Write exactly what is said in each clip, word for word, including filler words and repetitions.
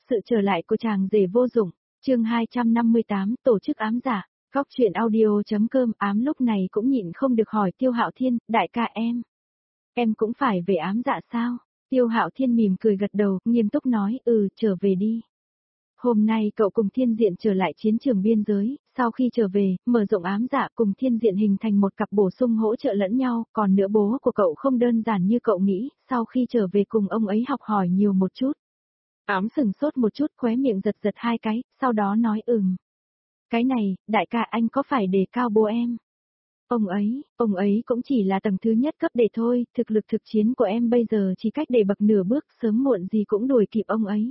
Sự trở lại của chàng rể vô dụng, chương hai trăm năm mươi tám, tổ chức ám giả, góc truyện audio.com. Ám lúc này cũng nhịn không được hỏi Tiêu Hạo Thiên, đại ca em. Em cũng phải về ám dạ sao? Tiêu Hạo Thiên mỉm cười gật đầu, nghiêm túc nói, ừ, trở về đi. Hôm nay cậu cùng Thiên Diện trở lại chiến trường biên giới, sau khi trở về, mở rộng ám dạ cùng Thiên Diện hình thành một cặp bổ sung hỗ trợ lẫn nhau, còn nữa bố của cậu không đơn giản như cậu nghĩ, sau khi trở về cùng ông ấy học hỏi nhiều một chút. Ám sừng sốt một chút, khóe miệng giật giật hai cái, sau đó nói ừm. Cái này, đại ca anh có phải đề cao bố em? Ông ấy, ông ấy cũng chỉ là tầng thứ nhất cấp để thôi, thực lực thực chiến của em bây giờ chỉ cách để bậc nửa bước, sớm muộn gì cũng đuổi kịp ông ấy.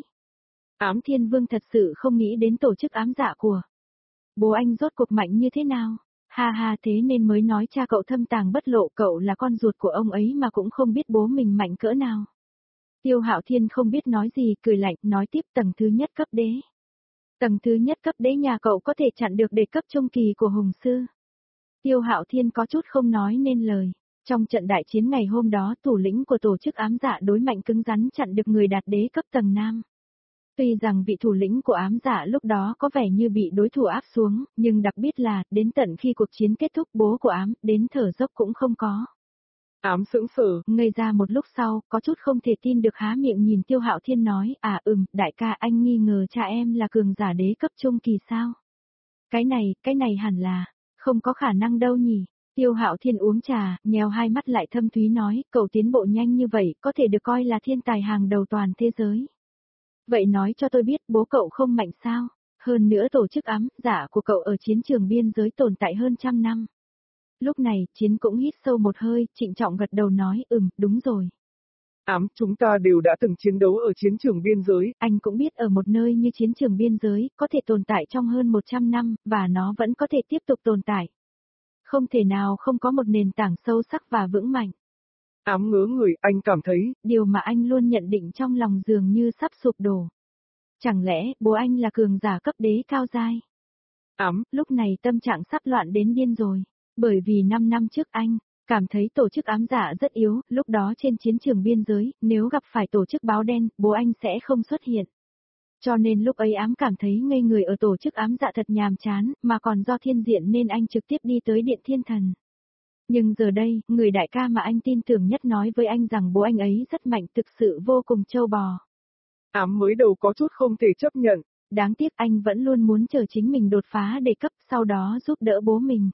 Ám Thiên Vương thật sự không nghĩ đến tổ chức ám dạ của bố anh rốt cuộc mạnh như thế nào. Ha ha, thế nên mới nói cha cậu thâm tàng bất lộ, cậu là con ruột của ông ấy mà cũng không biết bố mình mạnh cỡ nào. Tiêu Hạo Thiên không biết nói gì, cười lạnh, nói tiếp, tầng thứ nhất cấp đế. Tầng thứ nhất cấp đế nhà cậu có thể chặn được đề cấp trung kỳ của Hùng Sư. Tiêu Hạo Thiên có chút không nói nên lời. Trong trận đại chiến ngày hôm đó, thủ lĩnh của tổ chức ám dạ đối mạnh cứng rắn chặn được người đạt đế cấp tầng nam. Tuy rằng vị thủ lĩnh của ám dạ lúc đó có vẻ như bị đối thủ áp xuống, nhưng đặc biệt là, đến tận khi cuộc chiến kết thúc, bố của ám, đến thở dốc cũng không có. Ám sững sờ, ngây ra một lúc sau, có chút không thể tin được há miệng nhìn Tiêu Hạo Thiên nói, à ừm, đại ca anh nghi ngờ cha em là cường giả đế cấp trung kỳ sao? Cái này, cái này hẳn là, không có khả năng đâu nhỉ. Tiêu Hạo Thiên uống trà, nheo hai mắt lại thâm thúy nói, cậu tiến bộ nhanh như vậy, có thể được coi là thiên tài hàng đầu toàn thế giới. Vậy nói cho tôi biết bố cậu không mạnh sao? Hơn nữa tổ chức ám giả của cậu ở chiến trường biên giới tồn tại hơn trăm năm. Lúc này, Chiến cũng hít sâu một hơi, trịnh trọng gật đầu nói, ừm, đúng rồi. Ám, chúng ta đều đã từng chiến đấu ở chiến trường biên giới. Anh cũng biết ở một nơi như chiến trường biên giới, có thể tồn tại trong hơn một trăm năm, và nó vẫn có thể tiếp tục tồn tại. Không thể nào không có một nền tảng sâu sắc và vững mạnh. Ám ngớ người, anh cảm thấy, điều mà anh luôn nhận định trong lòng dường như sắp sụp đổ. Chẳng lẽ, bố anh là cường giả cấp đế cao giai? Ám, lúc này tâm trạng sắp loạn đến điên rồi. Bởi vì năm năm trước anh, cảm thấy tổ chức ám giả rất yếu, lúc đó trên chiến trường biên giới, nếu gặp phải tổ chức báo đen, bố anh sẽ không xuất hiện. Cho nên lúc ấy ám cảm thấy ngây người ở tổ chức ám dạ thật nhàm chán, mà còn do Thiên Diện nên anh trực tiếp đi tới Điện Thiên Thần. Nhưng giờ đây, người đại ca mà anh tin tưởng nhất nói với anh rằng bố anh ấy rất mạnh, thực sự vô cùng trâu bò. Ám mới đầu có chút không thể chấp nhận. Đáng tiếc anh vẫn luôn muốn chờ chính mình đột phá đề cấp, sau đó giúp đỡ bố mình.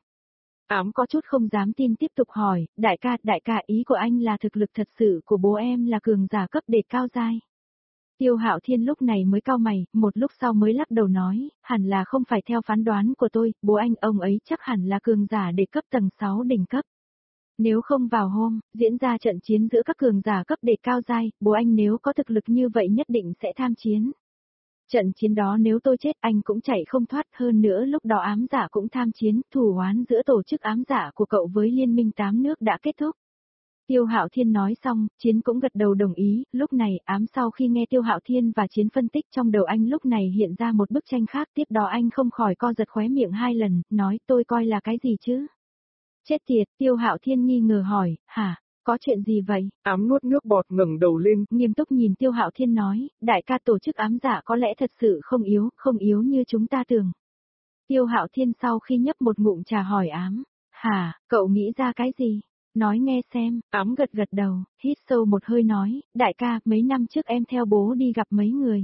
Ám có chút không dám tin tiếp tục hỏi, đại ca, đại ca ý của anh là thực lực thật sự của bố em là cường giả cấp đề cao giai. Tiêu Hạo Thiên lúc này mới cau mày, một lúc sau mới lắc đầu nói, hẳn là không phải theo phán đoán của tôi, bố anh ông ấy chắc hẳn là cường giả đề cấp tầng sáu đỉnh cấp. Nếu không vào hôm, diễn ra trận chiến giữa các cường giả cấp đề cao giai, bố anh nếu có thực lực như vậy nhất định sẽ tham chiến. Trận chiến đó nếu tôi chết anh cũng chạy không thoát, hơn nữa lúc đó ám giả cũng tham chiến, thù oán giữa tổ chức ám giả của cậu với liên minh tám nước đã kết thúc. Tiêu Hạo Thiên nói xong, Chiến cũng gật đầu đồng ý, lúc này ám sau khi nghe Tiêu Hạo Thiên và Chiến phân tích trong đầu anh lúc này hiện ra một bức tranh khác, tiếp đó anh không khỏi co giật khóe miệng hai lần, nói tôi coi là cái gì chứ? Chết tiệt, Tiêu Hạo Thiên nghi ngờ hỏi, hả? Có chuyện gì vậy? Ám nuốt nước bọt ngẩng đầu lên, nghiêm túc nhìn Tiêu Hạo Thiên nói, đại ca tổ chức ám giả có lẽ thật sự không yếu, không yếu như chúng ta tưởng. Tiêu Hạo Thiên sau khi nhấp một ngụm trà hỏi ám, hả, cậu nghĩ ra cái gì? Nói nghe xem, ám gật gật đầu, hít sâu một hơi nói, đại ca, mấy năm trước em theo bố đi gặp mấy người.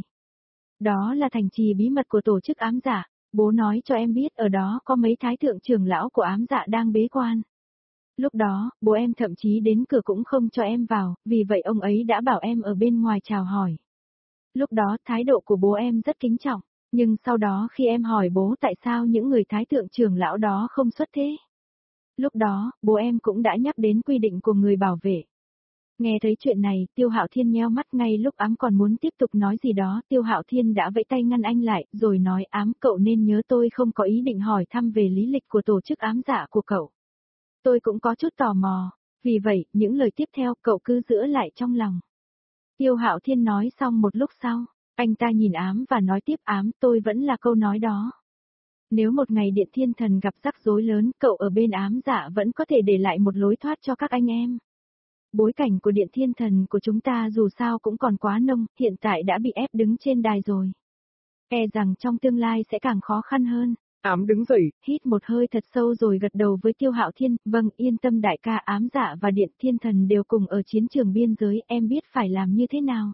Đó là thành trì bí mật của tổ chức ám giả, bố nói cho em biết ở đó có mấy thái thượng trưởng lão của ám dạ đang bế quan. Lúc đó, bố em thậm chí đến cửa cũng không cho em vào, vì vậy ông ấy đã bảo em ở bên ngoài chào hỏi. Lúc đó, thái độ của bố em rất kính trọng, nhưng sau đó khi em hỏi bố tại sao những người thái thượng trưởng lão đó không xuất thế. Lúc đó, bố em cũng đã nhắc đến quy định của người bảo vệ. Nghe thấy chuyện này, Tiêu Hạo Thiên nheo mắt ngay lúc ám còn muốn tiếp tục nói gì đó, Tiêu Hạo Thiên đã vẫy tay ngăn anh lại, rồi nói ám cậu nên nhớ tôi không có ý định hỏi thăm về lý lịch của tổ chức ám giả của cậu. Tôi cũng có chút tò mò, vì vậy, những lời tiếp theo cậu cứ giữ lại trong lòng. Tiêu Hạo Thiên nói xong một lúc sau, anh ta nhìn ám và nói tiếp ám tôi vẫn là câu nói đó. Nếu một ngày Điện Thiên Thần gặp rắc rối lớn, cậu ở bên ám giả vẫn có thể để lại một lối thoát cho các anh em. Bối cảnh của Điện Thiên Thần của chúng ta dù sao cũng còn quá nông, hiện tại đã bị ép đứng trên đài rồi. E rằng trong tương lai sẽ càng khó khăn hơn. Ám đứng dậy, hít một hơi thật sâu rồi gật đầu với Tiêu Hạo Thiên, vâng, yên tâm đại ca, Ám Dạ và Điện Thiên Thần đều cùng ở chiến trường biên giới, em biết phải làm như thế nào.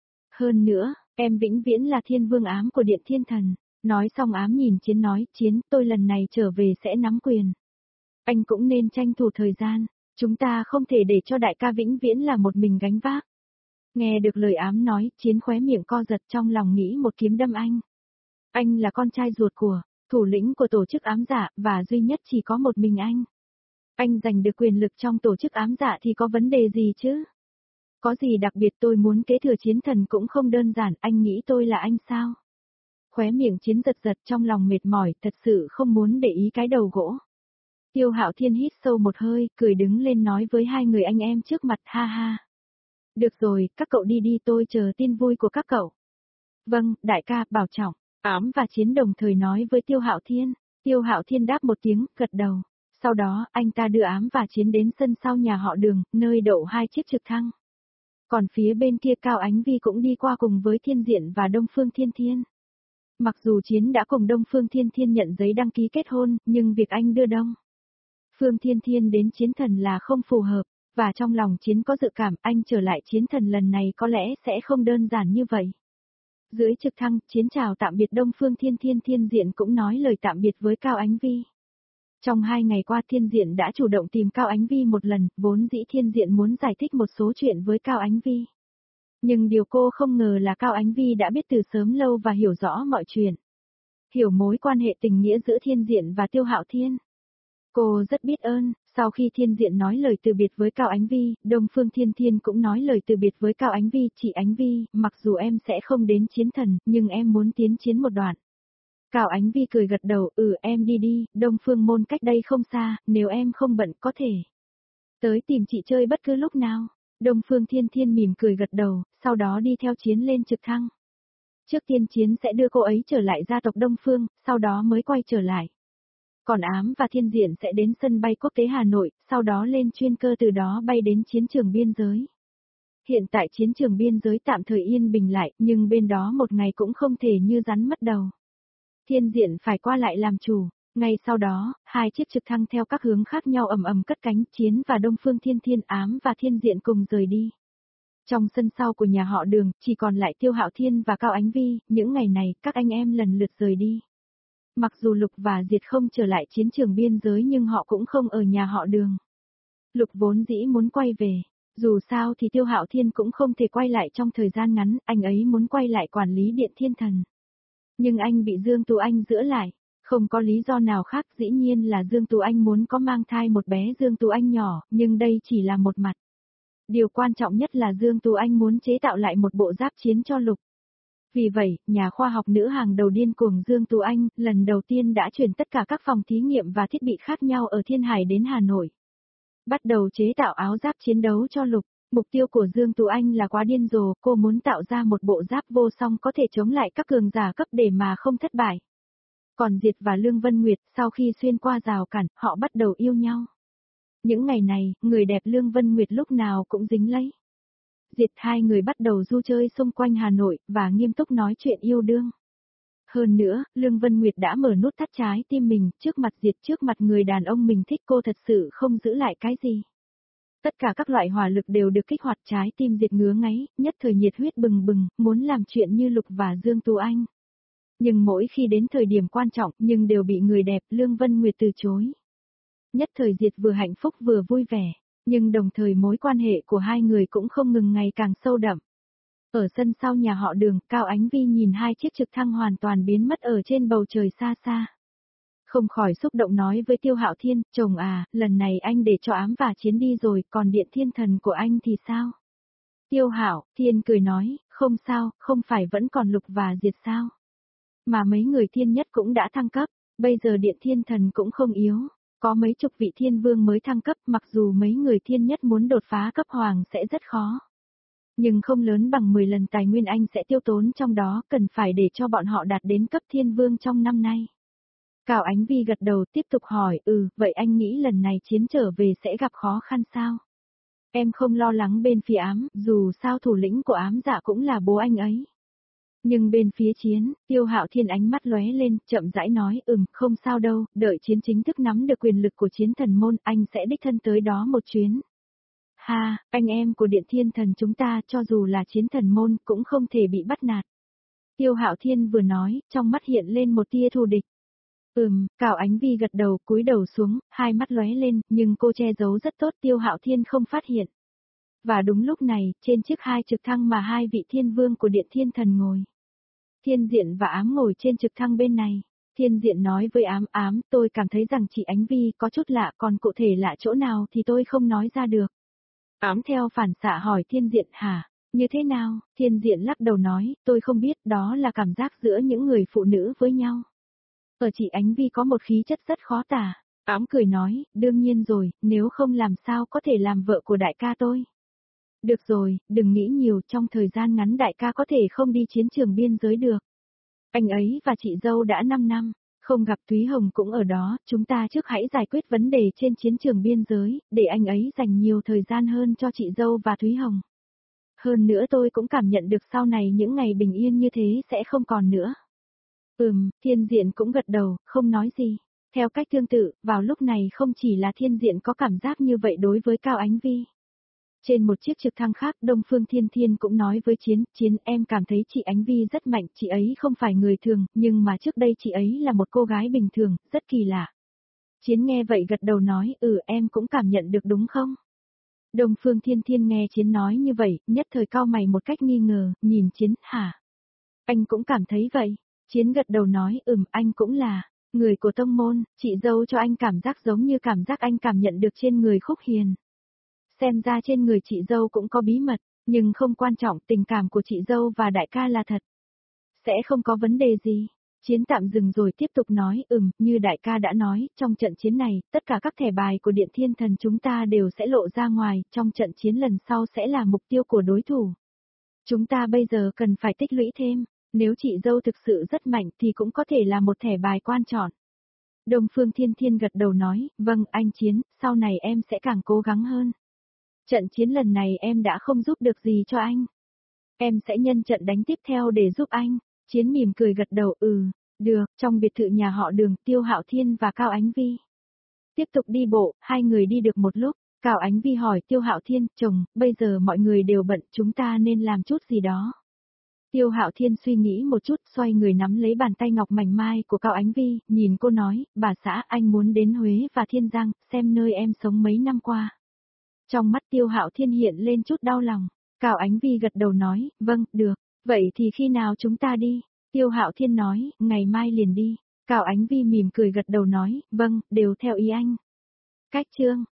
Hơn nữa, em vĩnh viễn là thiên vương ám của Điện Thiên Thần. Nói xong Ám nhìn Chiến nói, Chiến, tôi lần này trở về sẽ nắm quyền. Anh cũng nên tranh thủ thời gian, chúng ta không thể để cho đại ca vĩnh viễn là một mình gánh vác. Nghe được lời Ám nói, Chiến khóe miệng co giật trong lòng nghĩ một kiếm đâm anh. Anh là con trai ruột của thủ lĩnh của tổ chức ám dạ, và duy nhất chỉ có một mình anh. Anh giành được quyền lực trong tổ chức ám dạ thì có vấn đề gì chứ? Có gì đặc biệt, tôi muốn kế thừa Chiến Thần cũng không đơn giản, anh nghĩ tôi là anh sao? Khóe miệng Chiến giật giật trong lòng mệt mỏi, thật sự không muốn để ý cái đầu gỗ. Tiêu Hạo Thiên hít sâu một hơi, cười đứng lên nói với hai người anh em trước mặt, ha ha. Được rồi, các cậu đi đi, tôi chờ tin vui của các cậu. Vâng, đại ca, bảo trọng. Ám và Chiến đồng thời nói với Tiêu Hạo Thiên. Tiêu Hạo Thiên đáp một tiếng, gật đầu. Sau đó, anh ta đưa Ám và Chiến đến sân sau nhà họ Đường, nơi đậu hai chiếc trực thăng. Còn phía bên kia Cao Ánh Vi cũng đi qua cùng với Thiên Diện và Đông Phương Thiên Thiên. Mặc dù Chiến đã cùng Đông Phương Thiên Thiên nhận giấy đăng ký kết hôn, nhưng việc anh đưa Đông Phương Thiên Thiên đến Chiến Thần là không phù hợp, và trong lòng Chiến có dự cảm anh trở lại Chiến Thần lần này có lẽ sẽ không đơn giản như vậy. Dưới trực thăng, Chiến chào tạm biệt Đông Phương Thiên Thiên, Thiên Diện cũng nói lời tạm biệt với Cao Ánh Vi. Trong hai ngày qua Thiên Diện đã chủ động tìm Cao Ánh Vi một lần, vốn dĩ Thiên Diện muốn giải thích một số chuyện với Cao Ánh Vi. Nhưng điều cô không ngờ là Cao Ánh Vi đã biết từ sớm lâu và hiểu rõ mọi chuyện. Hiểu mối quan hệ tình nghĩa giữa Thiên Diện và Tiêu Hạo Thiên. Cô rất biết ơn, sau khi Thiên Diện nói lời từ biệt với Cao Ánh Vi, Đông Phương Thiên Thiên cũng nói lời từ biệt với Cao Ánh Vi, chị Ánh Vi, mặc dù em sẽ không đến Chiến Thần, nhưng em muốn tiến chiến một đoạn. Cao Ánh Vi cười gật đầu, ừ em đi đi, Đông Phương môn cách đây không xa, nếu em không bận có thể tới tìm chị chơi bất cứ lúc nào. Đông Phương Thiên Thiên mỉm cười gật đầu, sau đó đi theo Chiến lên trực thăng. Trước tiên Chiến sẽ đưa cô ấy trở lại gia tộc Đông Phương, sau đó mới quay trở lại. Còn Ám và Thiên Diện sẽ đến sân bay quốc tế Hà Nội, sau đó lên chuyên cơ từ đó bay đến chiến trường biên giới. Hiện tại chiến trường biên giới tạm thời yên bình lại, nhưng bên đó một ngày cũng không thể như rắn mất đầu. Thiên Diện phải qua lại làm chủ. Ngay sau đó, hai chiếc trực thăng theo các hướng khác nhau ầm ầm cất cánh, Chiến và Đông Phương Thiên Thiên, Ám và Thiên Diện cùng rời đi. Trong sân sau của nhà họ Đường, chỉ còn lại Tiêu Hạo Thiên và Cao Ánh Vi, những ngày này, các anh em lần lượt rời đi. Mặc dù Lục và Diệt không trở lại chiến trường biên giới nhưng họ cũng không ở nhà họ Đường. Lục vốn dĩ muốn quay về, dù sao thì Tiêu Hạo Thiên cũng không thể quay lại trong thời gian ngắn, anh ấy muốn quay lại quản lý Điện Thiên Thần. Nhưng anh bị Dương Tú Anh giữ lại, không có lý do nào khác, dĩ nhiên là Dương Tú Anh muốn có mang thai một bé Dương Tú Anh nhỏ, nhưng đây chỉ là một mặt. Điều quan trọng nhất là Dương Tú Anh muốn chế tạo lại một bộ giáp chiến cho Lục. Vì vậy, nhà khoa học nữ hàng đầu điên cuồng Dương Tú Anh, lần đầu tiên đã chuyển tất cả các phòng thí nghiệm và thiết bị khác nhau ở Thiên Hải đến Hà Nội. Bắt đầu chế tạo áo giáp chiến đấu cho Lục. Mục tiêu của Dương Tú Anh là quá điên rồ, cô muốn tạo ra một bộ giáp vô song có thể chống lại các cường giả cấp để mà không thất bại. Còn Diệt và Lương Vân Nguyệt, sau khi xuyên qua rào cản, họ bắt đầu yêu nhau. Những ngày này, người đẹp Lương Vân Nguyệt lúc nào cũng dính lấy Diệt, hai người bắt đầu du chơi xung quanh Hà Nội, và nghiêm túc nói chuyện yêu đương. Hơn nữa, Lương Vân Nguyệt đã mở nút thắt trái tim mình, trước mặt Diệt, trước mặt người đàn ông mình thích, cô thật sự không giữ lại cái gì. Tất cả các loại hỏa lực đều được kích hoạt, trái tim Diệt ngứa ngáy, nhất thời nhiệt huyết bừng bừng, muốn làm chuyện như Lục và Dương Tú Anh. Nhưng mỗi khi đến thời điểm quan trọng, nhưng đều bị người đẹp Lương Vân Nguyệt từ chối. Nhất thời Diệt vừa hạnh phúc vừa vui vẻ. Nhưng đồng thời mối quan hệ của hai người cũng không ngừng ngày càng sâu đậm. Ở sân sau nhà họ Đường, Cao Ánh Vi nhìn hai chiếc trực thăng hoàn toàn biến mất ở trên bầu trời xa xa. Không khỏi xúc động nói với Tiêu Hạo Thiên, chồng à, lần này anh để cho Ám và Chiến đi rồi, còn Điện Thiên Thần của anh thì sao? Tiêu Hạo Thiên cười nói, không sao, không phải vẫn còn Lục và Diệt sao? Mà mấy người thiên nhất cũng đã thăng cấp, bây giờ Điện Thiên Thần cũng không yếu. Có mấy chục vị thiên vương mới thăng cấp, mặc dù mấy người thiên nhất muốn đột phá cấp hoàng sẽ rất khó. Nhưng không lớn bằng mười lần tài nguyên anh sẽ tiêu tốn trong đó, cần phải để cho bọn họ đạt đến cấp thiên vương trong năm nay. Cao Ánh Vi gật đầu tiếp tục hỏi, ừ, vậy anh nghĩ lần này Chiến trở về sẽ gặp khó khăn sao? Em không lo lắng bên phía ám, dù sao thủ lĩnh của ám dạ cũng là bố anh ấy. Nhưng bên phía chiến, Tiêu Hạo Thiên ánh mắt lóe lên, chậm rãi nói, ừm, không sao đâu, đợi chiến chính thức nắm được quyền lực của chiến thần môn, anh sẽ đích thân tới đó một chuyến. Ha, anh em của Điện Thiên Thần chúng ta cho dù là chiến thần môn cũng không thể bị bắt nạt. Tiêu Hạo Thiên vừa nói, trong mắt hiện lên một tia thù địch. Ừm, Cảo Ánh Vi gật đầu, cúi đầu xuống, hai mắt lóe lên, nhưng cô che giấu rất tốt, Tiêu Hạo Thiên không phát hiện. Và đúng lúc này, trên chiếc hai trực thăng mà hai vị thiên vương của Điện Thiên Thần ngồi. Thiên Diện và Ám ngồi trên trực thăng bên này. Thiên Diện nói với Ám, Ám, tôi cảm thấy rằng chị Ánh Vi có chút lạ, còn cụ thể lạ chỗ nào thì tôi không nói ra được. Ám theo phản xạ hỏi Thiên Diện, hả? Như thế nào? Thiên Diện lắc đầu nói, tôi không biết, đó là cảm giác giữa những người phụ nữ với nhau. Ở chị Ánh Vi có một khí chất rất khó tả. Ám cười nói, đương nhiên rồi, nếu không làm sao có thể làm vợ của đại ca tôi. Được rồi, đừng nghĩ nhiều, trong thời gian ngắn đại ca có thể không đi chiến trường biên giới được. Anh ấy và chị dâu đã năm năm, không gặp Thúy Hồng cũng ở đó, chúng ta trước hãy giải quyết vấn đề trên chiến trường biên giới, để anh ấy dành nhiều thời gian hơn cho chị dâu và Thúy Hồng. Hơn nữa tôi cũng cảm nhận được sau này những ngày bình yên như thế sẽ không còn nữa. Ừm, Thiên Diện cũng gật đầu, không nói gì. Theo cách tương tự, vào lúc này không chỉ là Thiên Diện có cảm giác như vậy đối với Cao Ánh Vi. Trên một chiếc trực thăng khác, Đông Phương Thiên Thiên cũng nói với Chiến, Chiến em cảm thấy chị Ánh Vi rất mạnh, chị ấy không phải người thường, nhưng mà trước đây chị ấy là một cô gái bình thường, rất kỳ lạ. Chiến nghe vậy gật đầu nói, ừ em cũng cảm nhận được đúng không? Đông Phương Thiên Thiên nghe Chiến nói như vậy, nhất thời cau mày một cách nghi ngờ, nhìn Chiến, hả? Anh cũng cảm thấy vậy. Chiến gật đầu nói, ừm, anh cũng là người của tông môn, chị dâu cho anh cảm giác giống như cảm giác anh cảm nhận được trên người Khúc Hiền. Xem ra trên người chị dâu cũng có bí mật, nhưng không quan trọng, tình cảm của chị dâu và đại ca là thật. Sẽ không có vấn đề gì. Chiến tạm dừng rồi tiếp tục nói, ừm, như đại ca đã nói, trong trận chiến này, tất cả các thẻ bài của Điện Thiên Thần chúng ta đều sẽ lộ ra ngoài, trong trận chiến lần sau sẽ là mục tiêu của đối thủ. Chúng ta bây giờ cần phải tích lũy thêm, nếu chị dâu thực sự rất mạnh thì cũng có thể là một thẻ bài quan trọng. Đông Phương Thiên Thiên gật đầu nói, vâng anh Chiến, sau này em sẽ càng cố gắng hơn. Trận chiến lần này em đã không giúp được gì cho anh. Em sẽ nhân trận đánh tiếp theo để giúp anh. Chiến mỉm cười gật đầu, ừ, được, trong biệt thự nhà họ Đường, Tiêu Hạo Thiên và Cao Ánh Vi. Tiếp tục đi bộ, hai người đi được một lúc, Cao Ánh Vi hỏi Tiêu Hạo Thiên, chồng, bây giờ mọi người đều bận, chúng ta nên làm chút gì đó. Tiêu Hạo Thiên suy nghĩ một chút, xoay người nắm lấy bàn tay ngọc mảnh mai của Cao Ánh Vi, nhìn cô nói, bà xã anh muốn đến Huế và Thiên Giang, xem nơi em sống mấy năm qua. Trong mắt Tiêu Hạo Thiên hiện lên chút đau lòng, Cao Ánh Vi gật đầu nói, vâng, được, vậy thì khi nào chúng ta đi? Tiêu Hạo Thiên nói, ngày mai liền đi. Cao Ánh Vi mỉm cười gật đầu nói, vâng, đều theo ý anh. Cách chương